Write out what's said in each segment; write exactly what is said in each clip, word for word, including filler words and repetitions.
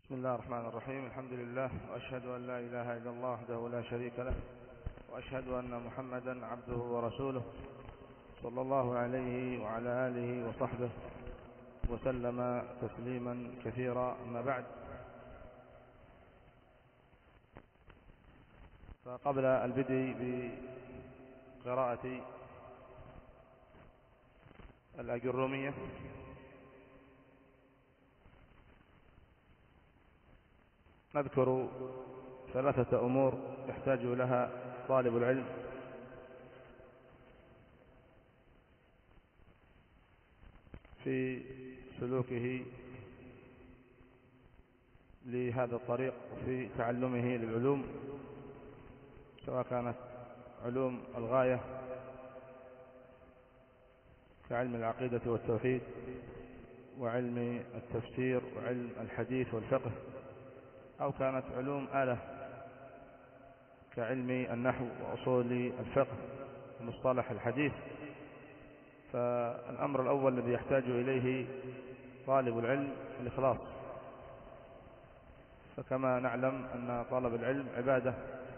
بسم الله الرحمن الرحيم. الحمد لله، وأشهد أن لا إله إلا الله وحده لا شريك له، وأشهد أن محمدا عبده ورسوله صلى الله عليه وعلى آله وصحبه وسلم تسليما كثيرا. أما بعد، فقبل البدء بقراءة الأجرومية نذكر ثلاثة أمور يحتاج لها طالب العلم في سلوكه لهذا الطريق في تعلمه للعلوم، سواء كانت علوم الغاية كعلم العقيدة والتوحيد وعلم التفسير وعلم الحديث والفقه، أو كانت علوم آلة كعلم النحو وأصول الفقه ومصطلح الحديث. فالأمر الأول الذي يحتاج إليه طالب العلم الإخلاص، فكما نعلم أن طلب العلم عبادة،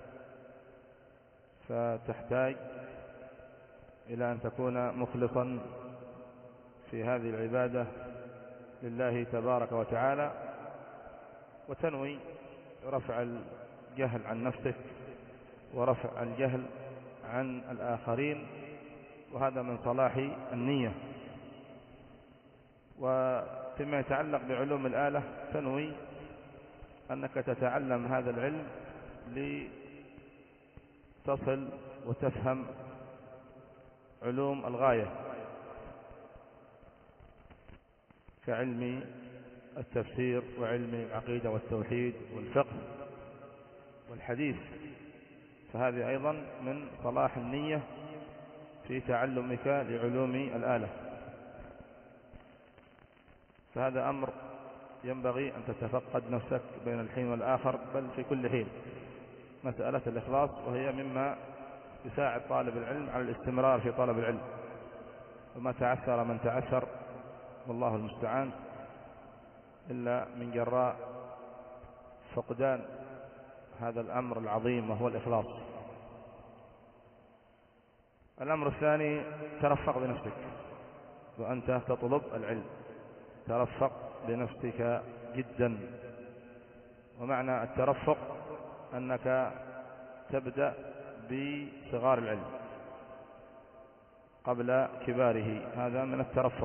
فتحتاج إلى أن تكون مخلصا في هذه العبادة لله تبارك وتعالى، وتنوي رفع الجهل عن نفسك ورفع الجهل عن الآخرين، وهذا من صلاح النية. وفيما يتعلق بعلوم الآلة تنوي أنك تتعلم هذا العلم لتصل وتفهم علوم الغاية كعلم التفسير وعلم العقيدة والتوحيد والفقه والحديث، فهذه أيضا من صلاح النية في تعلمك لعلوم الآلة. فهذا أمر ينبغي أن تتفقد نفسك بين الحين والآخر، بل في كل حين، مسألة الإخلاص، وهي مما يساعد طالب العلم على الاستمرار في طلب العلم. وما تعثر من تعثر والله المستعان إلا من جراء فقدان هذا الأمر العظيم وهو الإخلاص. الأمر الثاني، ترفق بنفسك وأنت تطلب العلم، ترفق بنفسك جدا. ومعنى الترفق أنك تبدأ بصغار العلم قبل كباره، هذا من الترفق.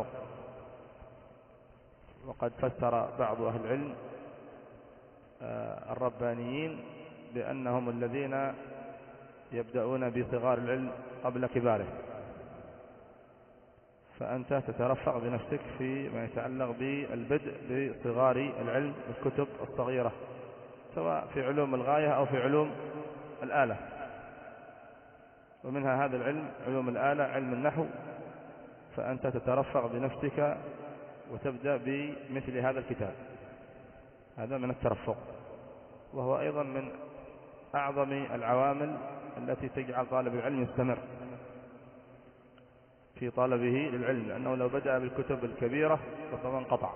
وقد فسر بعض أهل العلم الربانيين بأنهم الذين يبدأون بصغار العلم قبل كباره. فأنت تترفق بنفسك فيما يتعلق بالبدء بصغار العلم والكتب الصغيرة، سواء في علوم الغاية أو في علوم الآلة. ومنها هذا العلم علوم الآلة، علم النحو، فأنت تترفق بنفسك وتبدأ بمثل هذا الكتاب، هذا من الترفق. وهو أيضا من أعظم العوامل التي تجعل طالب العلم يستمر في طلبه للعلم، لأنه لو بدأ بالكتب الكبيرة ربما انقطع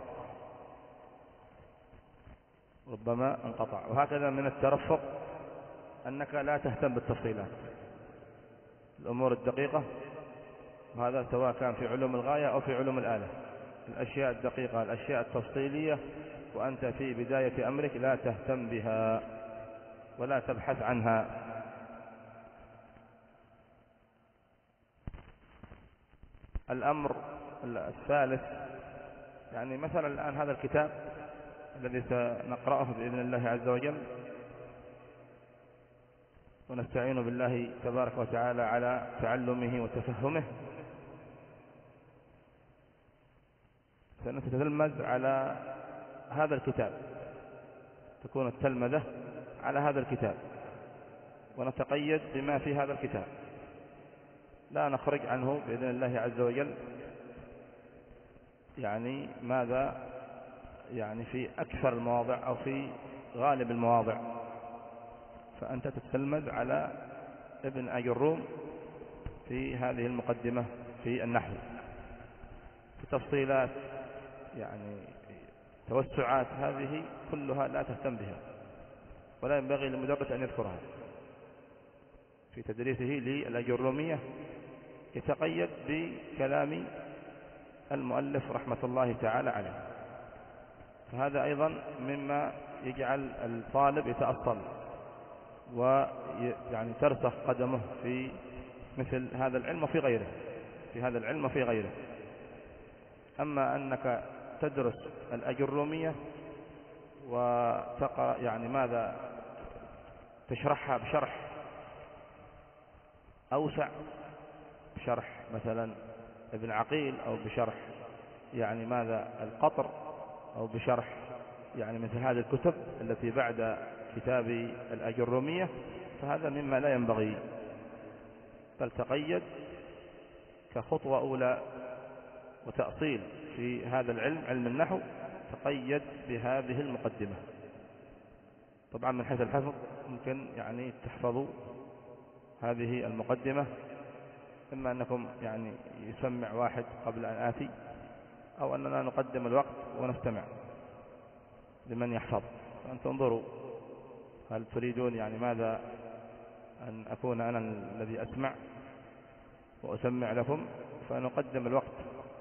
ربما انقطع وهكذا من الترفق أنك لا تهتم بالتفصيلات، الأمور الدقيقة، وهذا سواء كان في علوم الغاية أو في علوم الآلة. الأشياء الدقيقة، الأشياء التفصيلية، وأنت في بداية أمرك لا تهتم بها ولا تبحث عنها. الأمر الثالث، يعني مثلا الآن هذا الكتاب الذي سنقرأه بإذن الله عز وجل، ونستعين بالله تبارك وتعالى على تعلمه وتفهمه، سنتتلمذ على هذا الكتاب، تكون التلمذة على هذا الكتاب، ونتقيد بما في هذا الكتاب، لا نخرج عنه بإذن الله عز وجل. يعني ماذا؟ يعني في أكثر المواضع أو في غالب المواضع، فأنت تتلمذ على ابن أجروم في هذه المقدمة في النحو، في تفصيلات يعني توسعات هذه كلها لا تهتم بها، ولا ينبغي للمدرس أن يذكرها في تدريسه للأجرومية، يتقيد بكلام المؤلف رحمة الله تعالى عليه. فهذا أيضا مما يجعل الطالب يتأصل ويعني ترسخ قدمه في مثل هذا العلم وفي غيره، في هذا العلم وفي غيره. أما أنك تدرس الأجرومية وتقرأ يعني ماذا تشرحها بشرح أوسع، بشرح مثلا ابن عقيل، أو بشرح يعني ماذا القطر، أو بشرح يعني مثل هذه الكتب التي بعد كتاب الأجرومية، فهذا مما لا ينبغي، بل تقيد كخطوة أولى وتأصيل في هذا العلم، علم النحو، تقيد بهذه المقدمة. طبعا من حيث الحفظ ممكن يعني تحفظوا هذه المقدمة، إما أنكم يعني يسمع واحد قبل أن آتي، أو أننا نقدم الوقت ونستمع لمن يحفظ. فأنتم انظروا هل تريدون يعني ماذا أن أكون أنا الذي أسمع وأسمع لكم، فنقدم الوقت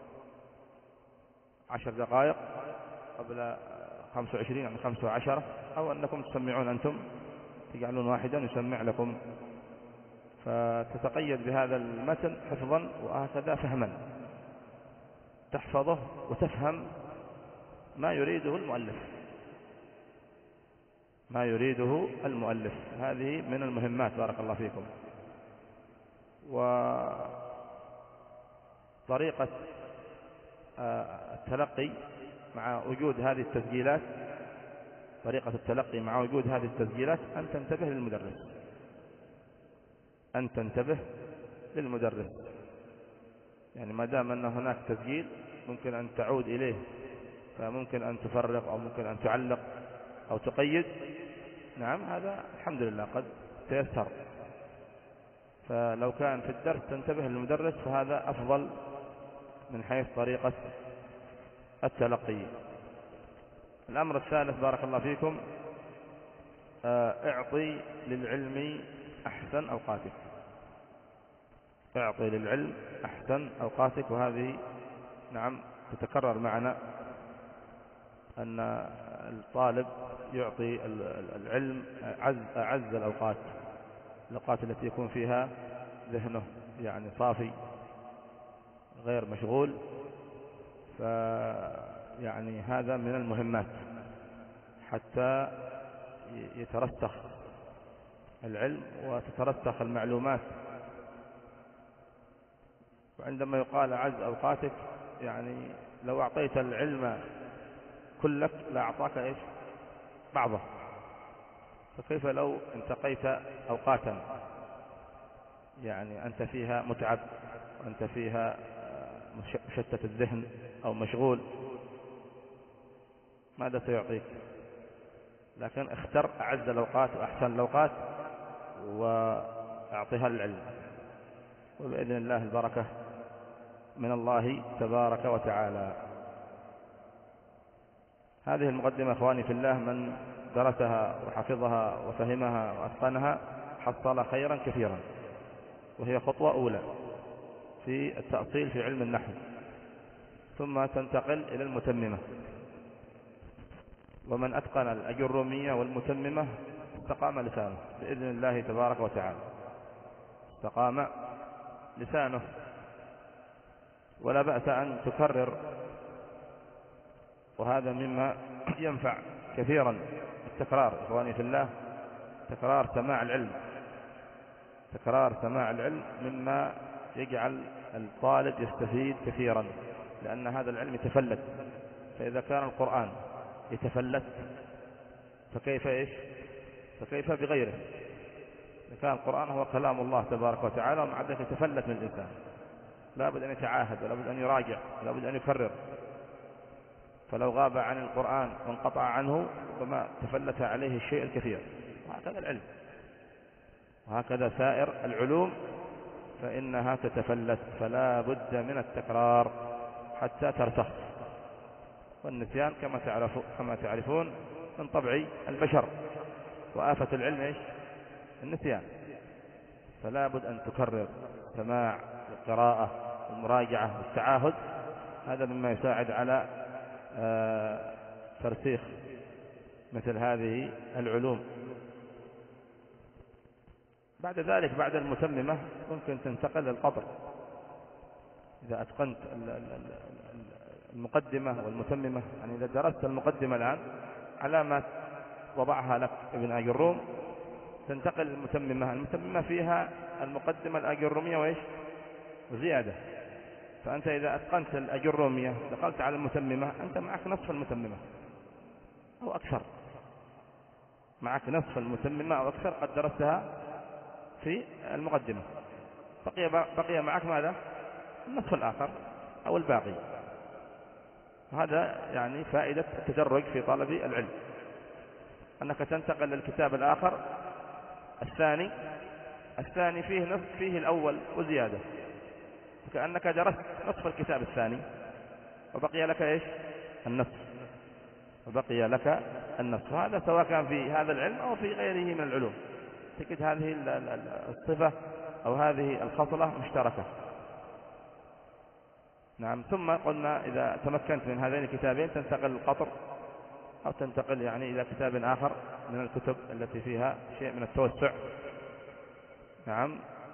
عشر دقائق قبل خمس وعشرين يعني خمس وعشرة، أو أنكم تسمعون أنتم، تجعلون واحدا يسمع لكم، فتتقيد بهذا المتن حفظا وهكذا فهما، تحفظه وتفهم ما يريده المؤلف، ما يريده المؤلف. هذه من المهمات بارك الله فيكم. وطريقة التلقي مع وجود هذه التسجيلات، طريقة التلقي مع وجود هذه التسجيلات أن تنتبه للمدرس، أن تنتبه للمدرس. يعني ما دام أن هناك تسجيل ممكن أن تعود إليه، فممكن أن تفرغ أو ممكن أن تعلق أو تقيد. نعم، هذا الحمد لله قد تيسر. فلو كان في الدرس تنتبه للمدرس فهذا أفضل من حيث طريقة التلقي. الأمر الثالث بارك الله فيكم، اعطي للعلم أحسن أوقاتك، اعطي للعلم أحسن أوقاتك. وهذه نعم تتكرر معنا أن الطالب يعطي العلم أعز الأوقات، الأوقات التي يكون فيها ذهنه يعني صافي غير مشغول. فيعني هذا من المهمات حتى يترسخ العلم وتترسخ المعلومات. وعندما يقال أعز أوقاتك، يعني لو أعطيت العلم كلك لا أعطاك إيش بعضه، فكيف لو انتقيت أوقاتا يعني أنت فيها متعب وأنت فيها مشتت الذهن أو مشغول، ماذا سيعطيك؟ لكن اختر أعز الأوقات وأحسن الأوقات وأعطيها للعلم، وبإذن الله البركة من الله تبارك وتعالى. هذه المقدمة أخواني في الله من درسها وحفظها وفهمها وأتقنها حصل خيرا كثيرا، وهي خطوة أولى في التأصيل في علم النحو. ثم تنتقل إلى المتممة، ومن أتقن الأجرومية والمتممة استقام لسانه بإذن الله تبارك وتعالى، استقام لسانه. ولا بأس أن تكرر، وهذا مما ينفع كثيرا التكرار إخواني في الله، تكرار سماع العلم، تكرار سماع العلم مما يجعل الطالب يستفيد كثيرا، لأن هذا العلم يتفلت. فإذا كان القرآن يتفلت فكيف إيش فكيف بغيره؟ إذا كان القرآن هو كلام الله تبارك وتعالى ومع ذلك يتفلت من الإنسان، لا بد أن يتعاهد ولا بد أن يراجع ولا بد أن يكرر. فلو غاب عن القرآن وانقطع عنه فما تفلت عليه الشيء الكثير. وهكذا العلم، وهكذا سائر العلوم فإنها تتفلت، فلا بد من التكرار حتى ترسخ. والنسيان كما تعرفون كما تعرفون من طبع البشر، وآفة العلم ايش؟ النسيان. فلا بد أن تكرر سماع القراءة والمراجعة والتعاهد، هذا مما يساعد على ترسيخ مثل هذه العلوم. بعد ذلك بعد المتممة ممكن تنتقل للقطر. إذا أتقنت المقدمة والمتممة، يعني إذا درست المقدمة الآن على ما وضعها لك ابن آج الروم، تنتقل للمتممة. المتممة فيها المقدمة الآجرومية وإيش؟ وزيادة. فأنت إذا أتقنت الآجرومية دخلت على المتممة، أنت معك نصف المتممة أو أكثر، معك نصف المتممة أو أكثر قد درستها في المقدمة، بقي بقي معك ماذا؟ النصف الآخر أو الباقي. هذا يعني فائدة التدرج في طلب العلم، أنك تنتقل للكتاب الآخر الثاني الثاني فيه نصف فيه الأول وزيادة، كأنك درست نصف الكتاب الثاني وبقي لك إيش؟ النصف، وبقي لك النصف. هذا سواء كان في هذا العلم أو في غيره من العلوم، تجد هذه الصفة أو هذه الخصلة مشتركة. نعم. ثم قلنا إذا تمكنت من هذين الكتابين تنتقل للقطر، أو تنتقل يعني إلى كتاب آخر من الكتب التي فيها شيء من التوسع. نعم.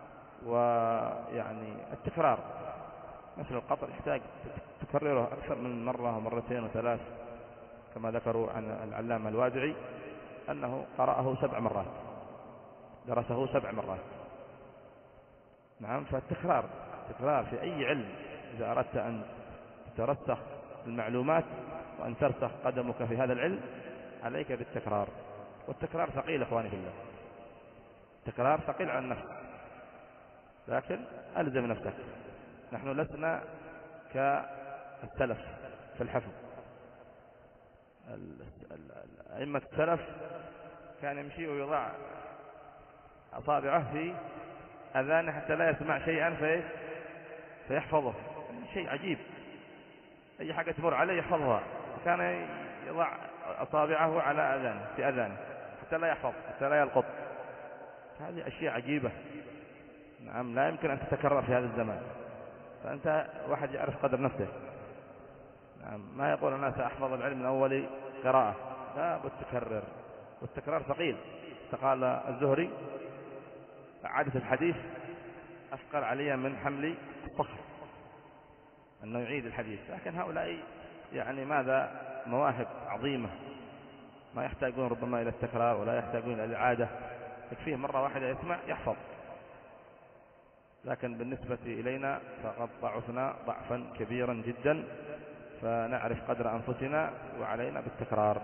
ويعني التكرار، مثل القطر يحتاج تكرره أكثر من مرة ومرتين وثلاث، كما ذكروا عن العلامة الوادعي أنه قرأه سبع مرات، درسه سبع مرات. نعم. فالتكرار تكرار في أي علم، إذا أردت أن ترسخ المعلومات وأن ترسخ قدمك في هذا العلم عليك بالتكرار. والتكرار ثقيل إخواني في الله، التكرار ثقيل على النفس، لكن ألزم نفسك. نحن لسنا كالسلف في الحفظ. أئمة السلف كان يمشي ويضع أصابعه في أذانه حتى لا يسمع شيئا في فيحفظه. شيء عجيب، أي حاجة تمر عليه يحفظها. كان يضع أصابعه على أذانه في أذانه حتى لا يحفظ، حتى لا يلقط. هذه أشياء عجيبة. نعم. لا يمكن أن تتكرر في هذا الزمان. فأنت واحد يعرف قدر نفسه. نعم. ما يقول أنا سأحفظ العلم من أول قراءة، لا بد تكرر، والتكرار ثقيل. فقال الزهري عادة الحديث أثقل علي من حمل الصخر، أنه يعيد الحديث. لكن هؤلاء يعني ماذا؟ مواهب عظيمة، ما يحتاجون ربما إلى التكرار ولا يحتاجون إلى الإعادة، يكفيه مرة واحدة يسمع يحفظ. لكن بالنسبة إلينا فقد ضعفنا ضعفا كبيرا جدا، فنعرف قدر أنفسنا وعلينا بالتكرار.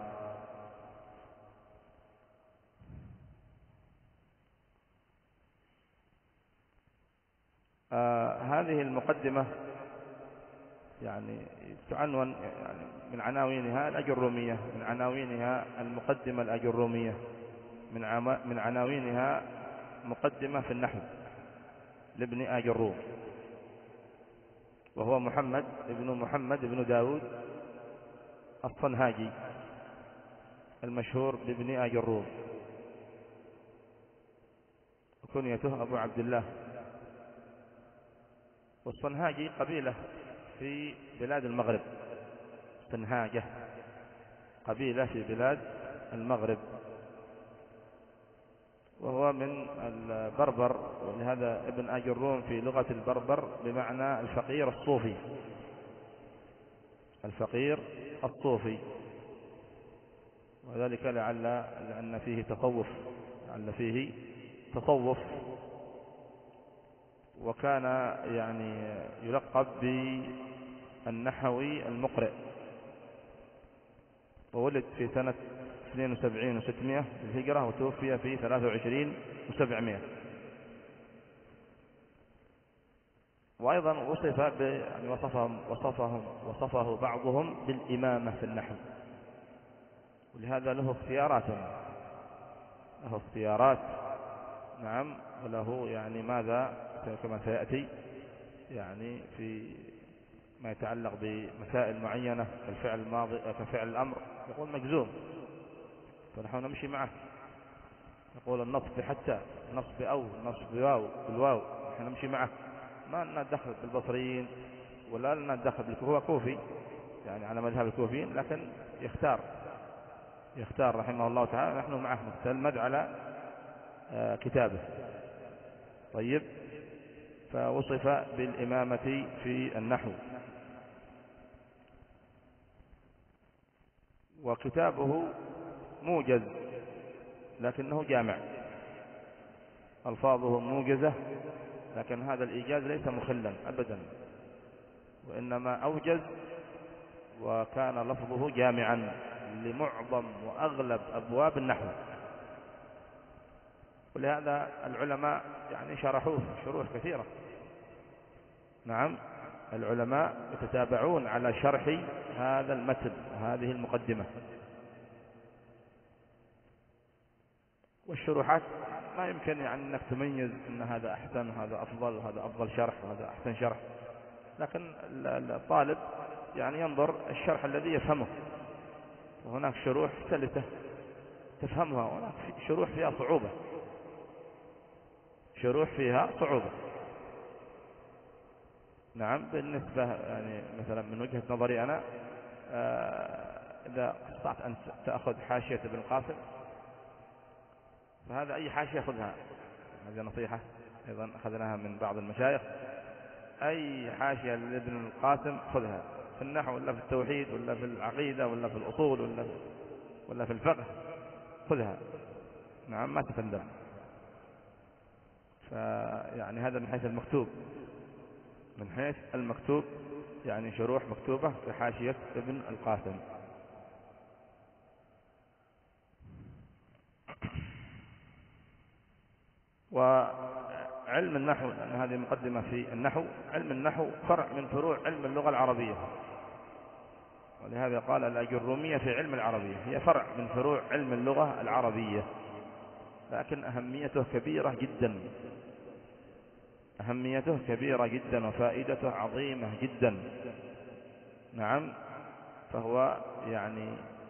آه هذه المقدمة يعني تعنون يعني من عناوينها الأجرومية، من عناوينها المقدمة الأجرومية، من من عناوينها مقدمة في النحو لابن آج الروم، وهو محمد ابن محمد ابن داود الصنهاجي المشهور بابن آج الروم، وكنيته أبو عبد الله. والصنهاجي قبيلة في بلاد المغرب، صنهاجة قبيلة في بلاد المغرب، وهو من البربر، ولهذا ابن آج الروم في لغة البربر بمعنى الفقير الصوفي، الفقير الصوفي. وذلك لعل لأن فيه تصوف، لعل فيه تصوف. وكان يعني يلقب بالنحوي المقرئ، وولد في سنة اثنين وسبعين وستمائة للهجرة، وتوفي في ثلاثة وعشرين وسبعمائة. وأيضا وصف يعني وصفهم وصفهم وصفه بعضهم بالإمامة في النحو، ولهذا له اختيارات له اختيارات نعم، وله يعني ماذا كما سيأتي يعني في ما يتعلق بمسائل معينة كالفعل الماضي كفعل الأمر يقول مجزوم، فنحن نمشي معه. يقول النصب حتى، النصب أو النصب بواو بالواو، نحن نمشي معه، ما لنا دخل بالبصريين ولا لنا دخل بالكوفي. هو كوفي يعني على مذهب الكوفيين، لكن يختار يختار رحمه الله تعالى، نحن معه نستلمد على كتابه. طيب، فوصف بالإمامة في النحو، وكتابه موجز لكنه جامع، ألفاظه موجزة، لكن هذا الإيجاز ليس مخلا أبدا، وإنما أوجز وكان لفظه جامعا لمعظم وأغلب أبواب النحو. ولهذا العلماء يعني شرحوه شروح كثيرة. نعم، العلماء يتتابعون على شرح هذا المتن وهذه المقدمة، والشروحات ما يمكن يعني أنك تميز أن هذا أحسن وهذا أفضل وهذا أفضل شرح وهذا أحسن شرح، لكن الطالب يعني ينظر الشرح الذي يفهمه، وهناك شروح سلسة تفهمها، وهناك شروح فيها صعوبة، شروح فيها صعوبة. نعم، بالنسبة يعني مثلا من وجهة نظري أنا، إذا استطعت أن تأخذ حاشية ابن القاسم فهذا أي حاشية خذها، هذه نصيحة أيضا أخذناها من بعض المشايخ، أي حاشية لابن القاسم خذها في النحو ولا في التوحيد ولا في العقيدة ولا في الأصول ولا ولا في الفقه، خذها. نعم، ما تفندم. فيعني هذا من حيث المكتوب، من حيث المكتوب يعني شروح مكتوبة في حاشية ابن القاسم. وعلم النحو، لأن هذه مقدمة في النحو، علم النحو فرع من فروع علم اللغة العربية، ولهذا قال الأجرومية في علم العربية هي فرع من فروع علم اللغة العربية، لكن أهميته كبيرة جدا، أهميته كبيرة جدا وفائدته عظيمة جدا. نعم، فهو يعني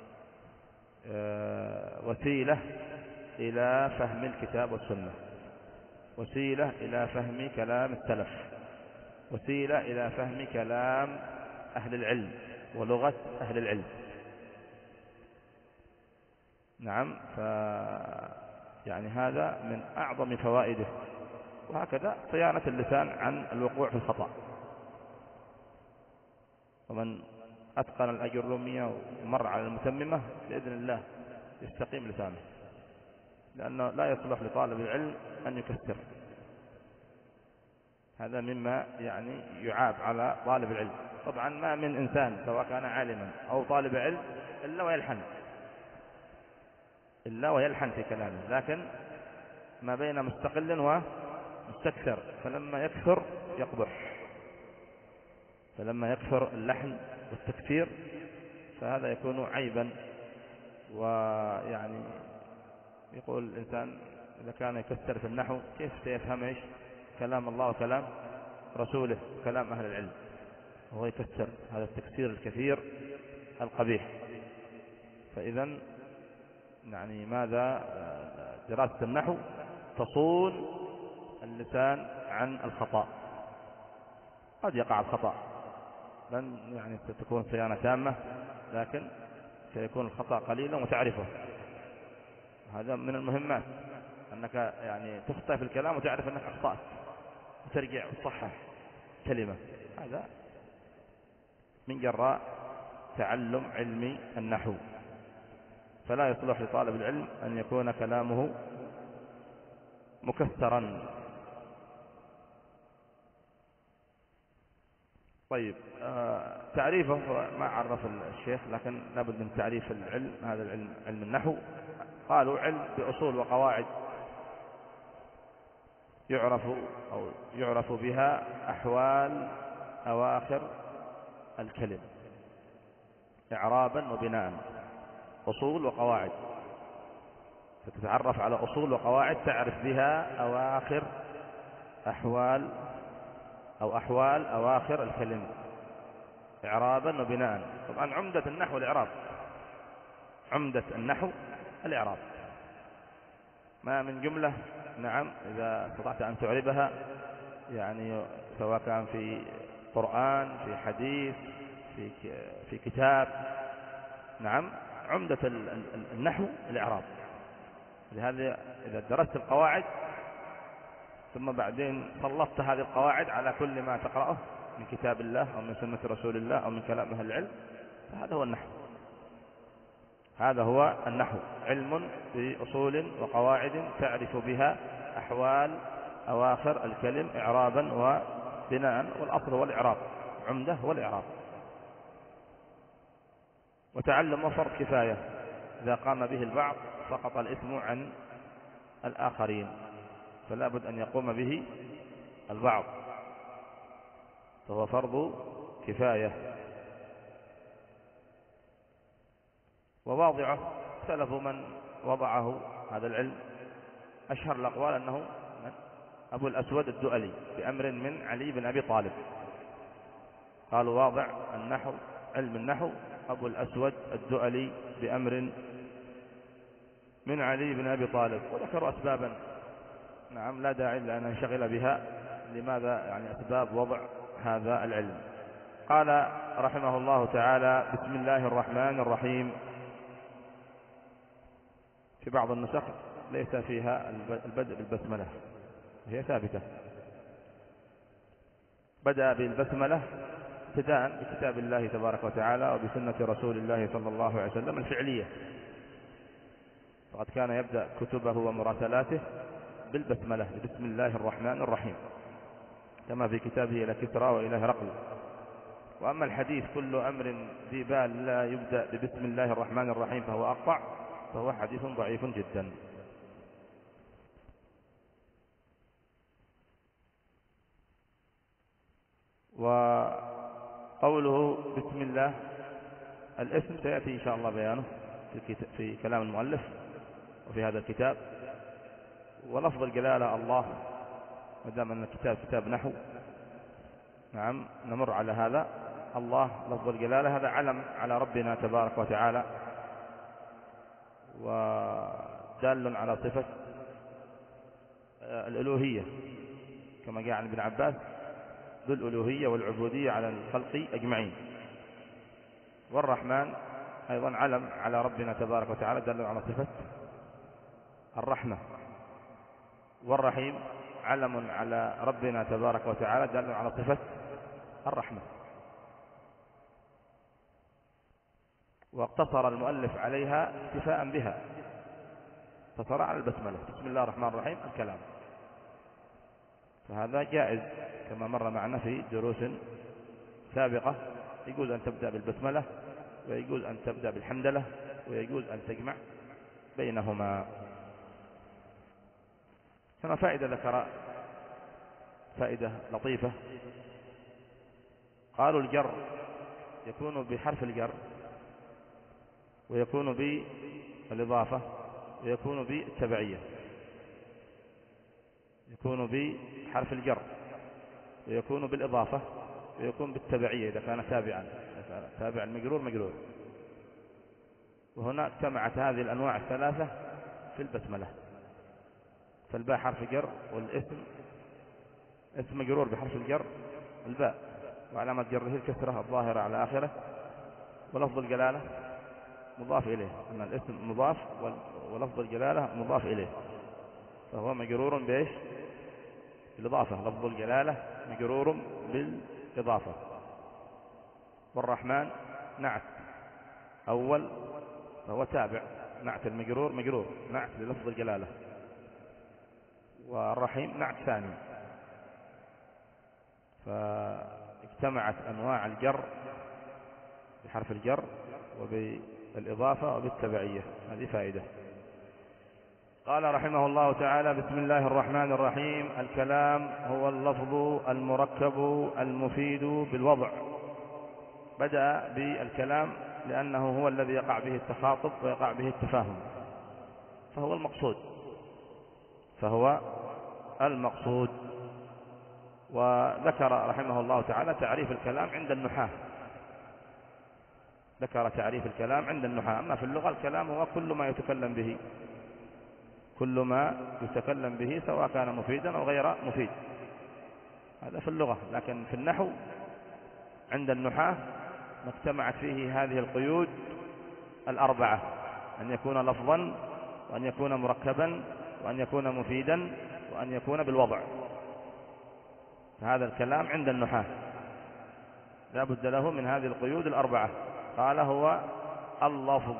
وسيلة إلى فهم الكتاب والسنة، وسيلة إلى فهم كلام السلف، وسيلة إلى فهم كلام أهل العلم ولغة أهل العلم. نعم، ف يعني هذا من أعظم فوائده. وهكذا صيانة اللسان عن الوقوع في الخطأ، ومن أتقن الأجرومية ومر على المتممة بإذن الله يستقيم لسانه، لأنه لا يصلح لطالب العلم أن يكسر، هذا مما يعني يعاب على طالب العلم. طبعا ما من إنسان سواء كان عالما أو طالب علم إلا ويلحن إلا ويلحن في كلامه، لكن ما بين مستقل ومستكثر، فلما يكثر يقبح، فلما يكثر اللحن والتكثير فهذا يكون عيبا. ويعني يقول الإنسان إذا كان يكثر في النحو كيف سيفهم إيش كلام الله وكلام رسوله وكلام أهل العلم؟ هو يكثر، هذا التكثير الكثير القبيح. فإذا يعني ماذا؟ دراسة النحو تصون اللسان عن الخطأ. قد يقع الخطأ، لن يعني تكون صيانة تامة، لكن سيكون الخطأ قليلا وتعرفه. هذا من المهمات، أنك يعني تخطئ في الكلام وتعرف أنك أخطأت وترجع وتصحح كلمة. هذا من جراء تعلم علم النحو. فلا يصلح لطالب العلم أن يكون كلامه مكثرا. طيب، آه تعريفه ما عرف الشيخ، لكن لابد من تعريف العلم. هذا العلم علم النحو، قالوا علم بأصول وقواعد يعرف أو يعرف بها أحوال أواخر الكلم إعرابا وبناء. أصول وقواعد، فتتعرف على أصول وقواعد تعرف بها أواخر أحوال أو أحوال أواخر الكلم. إعرابا وبناء. طبعا عمدة النحو الإعراب، عمدة النحو الإعراب، ما من جملة نعم إذا استطعت أن تعربها، يعني سواء كان في قرآن، في حديث، في في كتاب، نعم عمدة النحو الإعراب. لهذا إذا درست القواعد ثم بعدين سلطت هذه القواعد على كل ما تقرأه من كتاب الله أو من سنة رسول الله أو من كلام أهل العلم، فهذا هو النحو. هذا هو النحو، علم بأصول وقواعد تعرف بها أحوال أواخر الكلم إعرابا وبناء، والأصل هو الإعراب، عمده هو الإعراب. وتعلم فرض كفاية، إذا قام به البعض سقط الإثم عن الآخرين، فلا بد أن يقوم به البعض، فهو فرض كفاية. وواضعه سلف من وضعه هذا العلم، أشهر الأقوال أنه أبو الأسود الدؤلي بأمر من علي بن أبي طالب، قالوا واضع النحو علم النحو أبو الأسود الدؤلي بأمر من علي بن أبي طالب. وذكروا أسبابا نعم لا داعي لأن ننشغل بها، لماذا يعني أسباب وضع هذا العلم. قال رحمه الله تعالى: بسم الله الرحمن الرحيم. في بعض النسخ ليس فيها البدء بالبسملة، هي ثابتة، بدأ بالبسملة ابتداء بكتاب الله تبارك وتعالى وبسنة رسول الله صلى الله عليه وسلم الفعلية، فقد كان يبدأ كتبه ومراسلاته بالبسملة، بسم الله الرحمن الرحيم، كما في كتابه إلى كسرى وإلى هرقل. وأما الحديث كل أمر ذي بال لا يبدأ ببسم الله الرحمن الرحيم فهو أقطع، فهو حديث ضعيف جدا. وقوله بسم الله الاسم سيأتي إن شاء الله بيانه في كلام المؤلف وفي هذا الكتاب. ولفظ الجلالة الله، ما دام أن الكتاب كتاب نحو نعم نمر على هذا. الله لفظ الجلالة هذا علم على ربنا تبارك وتعالى، ودال على صفة الألوهية، كما جاء عن ابن عباس: ذو الألوهية والعبودية على الخلق أجمعين. والرحمن أيضا علم على ربنا تبارك وتعالى، دال على صفة الرحمة. والرحيم علم على ربنا تبارك وتعالى، دال على صفة الرحمة. واقتصر المؤلف عليها اكتفاء بها، اقتصر على البسملة بسم الله الرحمن الرحيم الكلام، فهذا جائز كما مر معنا في دروس سابقة. يجوز أن تبدأ بالبسملة، ويجوز أن تبدأ بالحمدلة، ويجوز أن تجمع بينهما. كما فائدة ذكر فائدة لطيفة، قالوا الجر يكون بحرف الجر، ويكون بالإضافة، ويكون بالتبعية. يكون بحرف الجر، ويكون بالإضافة، ويكون بالتبعية إذا كان تابعا، تابع المجرور مجرور. وهنا اجتمعت هذه الأنواع الثلاثة في البسملة، فالباء حرف جر، والاسم اسم مجرور بحرف الجر الباء، وعلامة جره الكسرة الظاهرة على آخره. ولفظ الجلالة مضاف إليه، أن الاسم مضاف ولفظ الجلالة مضاف إليه، فهو مجرور بإيش؟ بالإضافة. لفظ الجلالة مجرور بالإضافة. والرحمن نعت أول، فهو تابع، نعت المجرور مجرور، نعت للفظ الجلالة. والرحيم نعت ثاني، فاجتمعت أنواع الجر بحرف الجر وبالإضافة وبالتبعية. هذه فائدة. قال رحمه الله تعالى: بسم الله الرحمن الرحيم. الكلام هو اللفظ المركب المفيد بالوضع. بدأ بالكلام لأنه هو الذي يقع به التخاطب ويقع به التفاهم، فهو المقصود فهو المقصود. وذكر رحمه الله تعالى تعريف الكلام عند النحاة، ذكر تعريف الكلام عند النحاة. أما في اللغة الكلام هو كل ما يتكلم به، كل ما يتكلم به سواء كان مفيدا أو غير مفيد، هذا في اللغة. لكن في النحو عند النحاة ما اجتمعت فيه هذه القيود الأربعة: أن يكون لفظا، وأن يكون مركبا، وأن يكون مفيدا، وأن يكون بالوضع. هذا الكلام عند النحاة لا بد له من هذه القيود الأربعة. قال هو اللفظ.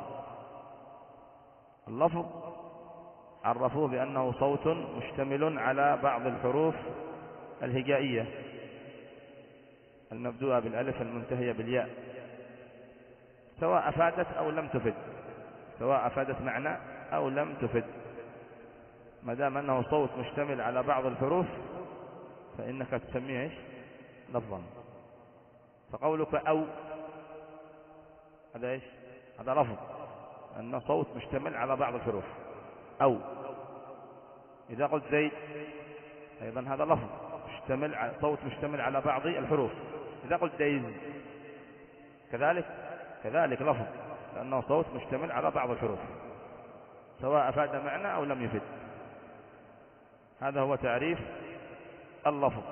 اللفظ عرفوه بأنه صوت مشتمل على بعض الحروف الهجائية المبدوءة بالألف المنتهية بالياء، سواء أفادت أو لم تفد، سواء أفادت معنى أو لم تفد، ما دام أنه صوت مشتمل على بعض الحروف فإنك تسميه إيش؟ لفظا. فقولك أو، هذا إيش؟ هذا لفظ، أنه صوت مشتمل على بعض الحروف. أو إذا قلت زيد أيضا هذا لفظ مشتمل على صوت مشتمل على بعض الحروف. إذا قلت ديز كذلك كذلك لفظ، لأنه صوت مشتمل على بعض الحروف سواء أفاد معنى أو لم يفد. هذا هو تعريف اللفظ.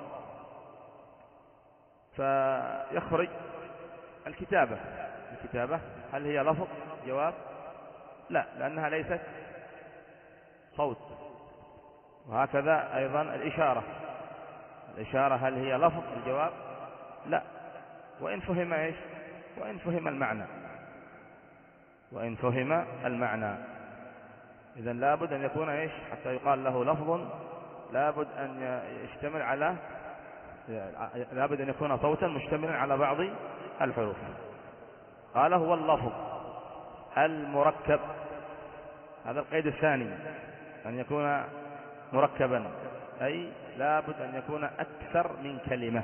فيخرج الكتابة. الكتابة هل هي لفظ؟ جواب لا، لأنها ليست صوت. وهكذا أيضا الإشارة. الإشارة هل هي لفظ؟ الجواب لا، وإن فهم إيش؟ وإن فهم المعنى، وإن فهم المعنى. إذن لابد أن يكون إيش حتى يقال له لفظ؟ لابد أن يشتمل على لابد أن يكون صوتا مشتملا على بعض الحروف. قال هو اللفظ المركب. هذا القيد الثاني، أن يكون مركبا، أي لابد أن يكون أكثر من كلمة.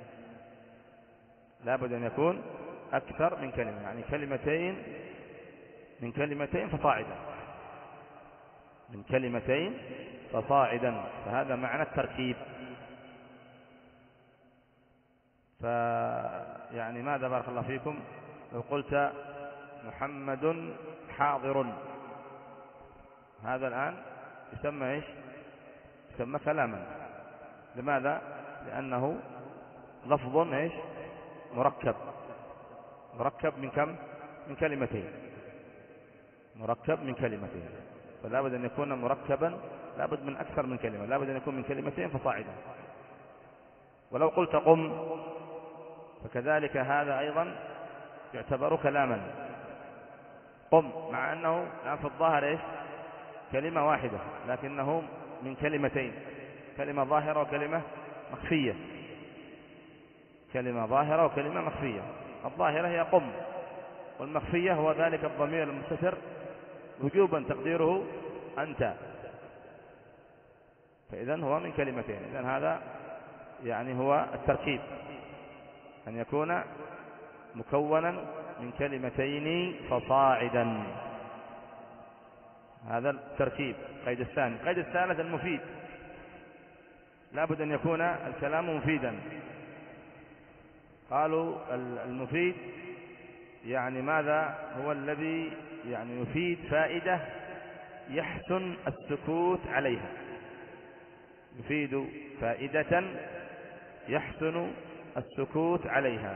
لابد أن يكون أكثر من كلمة، يعني كلمتين من كلمتين فصاعدا، من كلمتين فصاعدا. فهذا معنى التركيب. فيعني ماذا بارك الله فيكم لو قلت محمد حاضر، هذا الآن يسمى إيش؟ يسمى كلاما. لماذا؟ لأنه لفظ إيش؟ مركب. مركب من كم؟ من كلمتين. مركب من كلمتين. فلا بد أن يكون مركبا، لا بد من أكثر من كلمة، لا بد أن يكون من كلمتين فصاعدا. ولو قلت قم فكذلك هذا أيضا يعتبر كلاما. قم، مع أنه الآن في الظاهر إيش؟ كلمة واحدة، لكنه من كلمتين، كلمة ظاهرة وكلمة مخفية. كلمة ظاهرة وكلمة مخفية. الظاهرة هي قم، والمخفية هو ذلك الضمير المستتر وجوبا تقديره أنت. فإذن هو من كلمتين. إذن هذا يعني هو التركيب، أن يكون مكونا من كلمتين فصاعدا. هذا التركيب. قيد الثاني. قيد الثالث المفيد. لابد أن يكون الكلام مفيدا. قالوا المفيد يعني ماذا؟ هو الذي يعني يفيد فائدة يحسن السكوت عليها. يفيد فائدة يحسن السكوت عليها.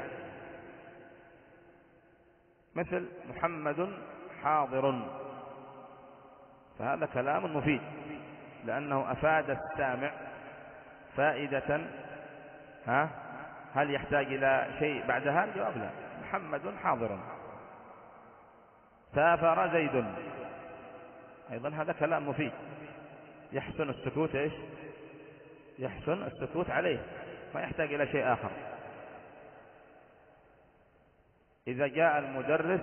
مثل محمد حاضر، فهذا كلام مفيد لأنه أفاد السامع فائدة. ها هل يحتاج إلى شيء بعدها؟ الجواب لا. محمد حاضر. سافر زيد، أيضا هذا كلام مفيد يحسن السكوت إيش؟ يحسن السكوت عليه، ما يحتاج إلى شيء آخر. إذا جاء المدرس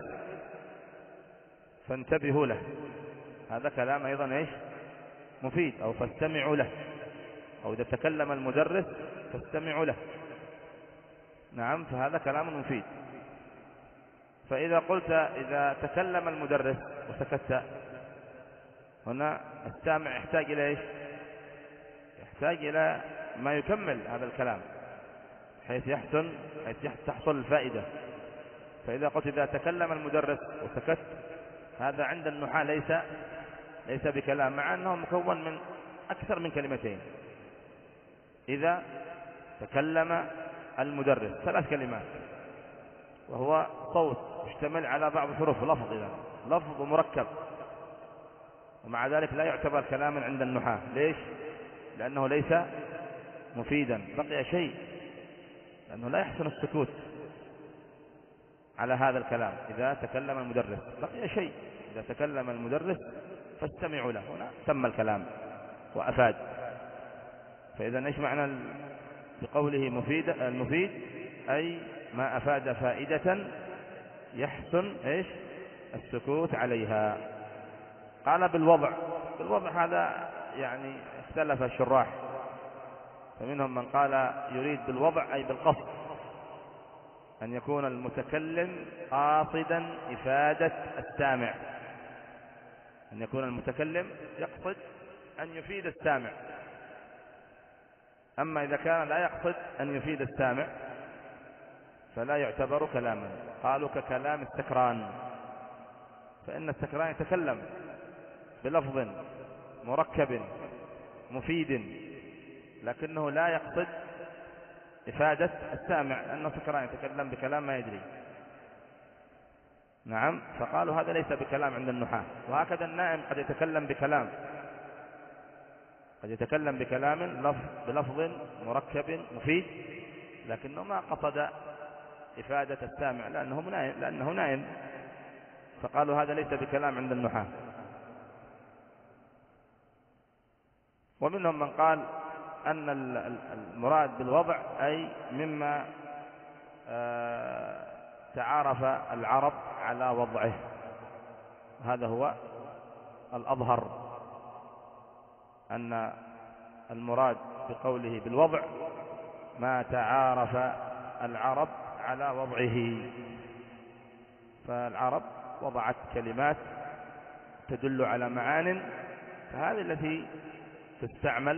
فانتبهوا له، هذا كلام أيضا إيش؟ مفيد. أو فاستمعوا له، أو إذا تكلم المدرس فاستمعوا له. نعم، فهذا كلام مفيد. فإذا قلت إذا تكلم المدرس وسكت، هنا السامع يحتاج إلى إيش؟ يحتاج إلى ما يكمل هذا الكلام حيث يحسن حيث تحصل الفائدة. فإذا قلت إذا تكلم المدرس وسكت، هذا عند النحاة ليس ليس بكلام، مع أنه مكون من أكثر من كلمتين. إذا تكلم المدرس ثلاث كلمات، وهو صوت يشتمل على بعض الحروف، لفظ إذا لفظ مركب، ومع ذلك لا يعتبر كلاما عند النحاة. ليش؟ لأنه ليس مفيدا، بقي شيء، لأنه لا يحسن السكوت على هذا الكلام. إذا تكلم المدرس بقي شيء، إذا تكلم المدرس فاستمعوا له، هنا تم الكلام وأفاد. فإذا إيش معنى بقوله مفيد؟ المفيد أي ما أفاد فائدة يحسن إيش السكوت عليها. قال بالوضع، بالوضع هذا يعني اختلف الشراح، فمنهم من قال يريد بالوضع أي بالقصد، أن يكون المتكلم قاصدا إفادة السامع، أن يكون المتكلم يقصد أن يفيد السامع. أما إذا كان لا يقصد أن يفيد السامع فلا يعتبر كلاما. قالوا ككلام السكران، فإن السكران يتكلم بلفظ مركب مفيد لكنه لا يقصد إفادة السامع، لأنه سكران يتكلم بكلام ما يدري. نعم، فقالوا هذا ليس بكلام عند النحاة. وهكذا النائم قد يتكلم بكلام، قد يتكلم بكلام لفظ بلفظ مركب مفيد لكنه ما قصد إفادة السامع لأنه نائم, لأنه نائم فقالوا هذا ليس بكلام عند النحاة. ومنهم من قال أن المراد بالوضع أي مما تعارف العرب على وضعه، هذا هو الأظهر، أن المراد بقوله بالوضع ما تعارف العرب على وضعه. فالعرب وضعت كلمات تدل على معان، فهذه التي تستعمل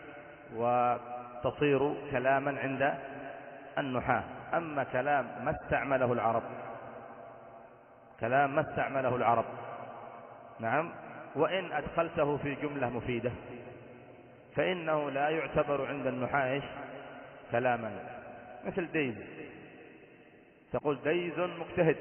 وتصير كلاما عند النحاة. أما كلام ما استعمله العرب، كلام ما استعمله العرب نعم، وإن أدخلته في جملة مفيدة فإنه لا يعتبر عند النحاة كلاما. مثل ديز، تقول ديز مجتهد،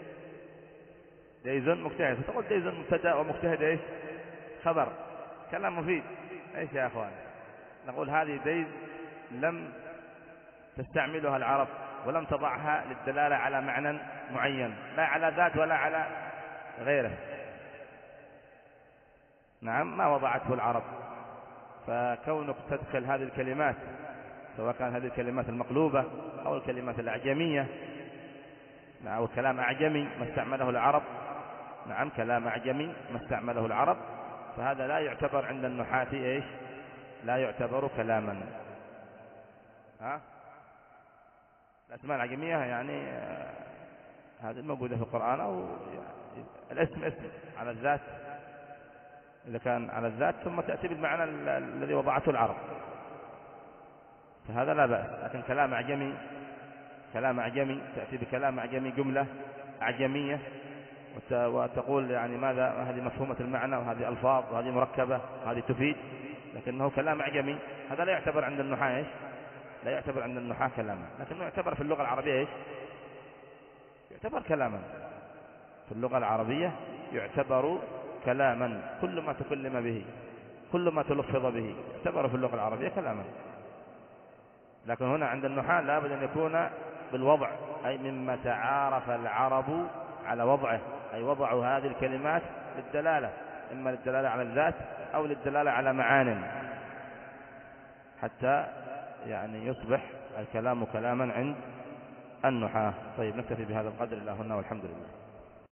ديز مجتهد، فتقول ديز مبتدأ ومجتهد ايش خبر، كلام مفيد. ايش يا اخوان؟ نقول هذه ديز لم تستعملها العرب ولم تضعها للدلالة على معنى معين، لا على ذات ولا على غيره. نعم، ما وضعته العرب. فكونك تدخل هذه الكلمات، سواء كان هذه الكلمات المقلوبة أو الكلمات الأعجمية، أو كلام أعجمي ما استعمله العرب، نعم كلام أعجمي ما استعمله العرب، فهذا لا يعتبر عند النحاة إيش؟ لا يعتبر كلاما. ها؟ الأسماء الأعجمية يعني هذه الموجودة في القرآن، أو يعني الاسم اسم على الذات، إذا كان على الذات ثم تأتي بالمعنى الذي وضعته العرب فهذا لا بأس. لكن كلام أعجمي، كلام أعجمي تأتي بكلام أعجمي جملة أعجمية وتقول يعني ماذا هذه مفهومة المعنى وهذه ألفاظ وهذه مركبة وهذه تفيد، لكنه كلام أعجمي، هذا لا يعتبر عند النحاة إيش؟ لا يعتبر عند النحاة كلاما، لكنه يعتبر في اللغة العربية إيش؟ يعتبر كلاما. في اللغة العربية يعتبر كلاما، كل ما تكلم به، كل ما تلفظ به يعتبر في اللغة العربية كلاما. لكن هنا عند النحاة لابد أن يكون بالوضع، أي مما تعارف العرب على وضعه، أي وضعوا هذه الكلمات للدلالة، إما للدلالة على الذات أو للدلالة على معان، حتى يعني يصبح الكلام كلاما عند النحاة. طيب، نكتفي بهذا القدر، اللهم والحمد لله.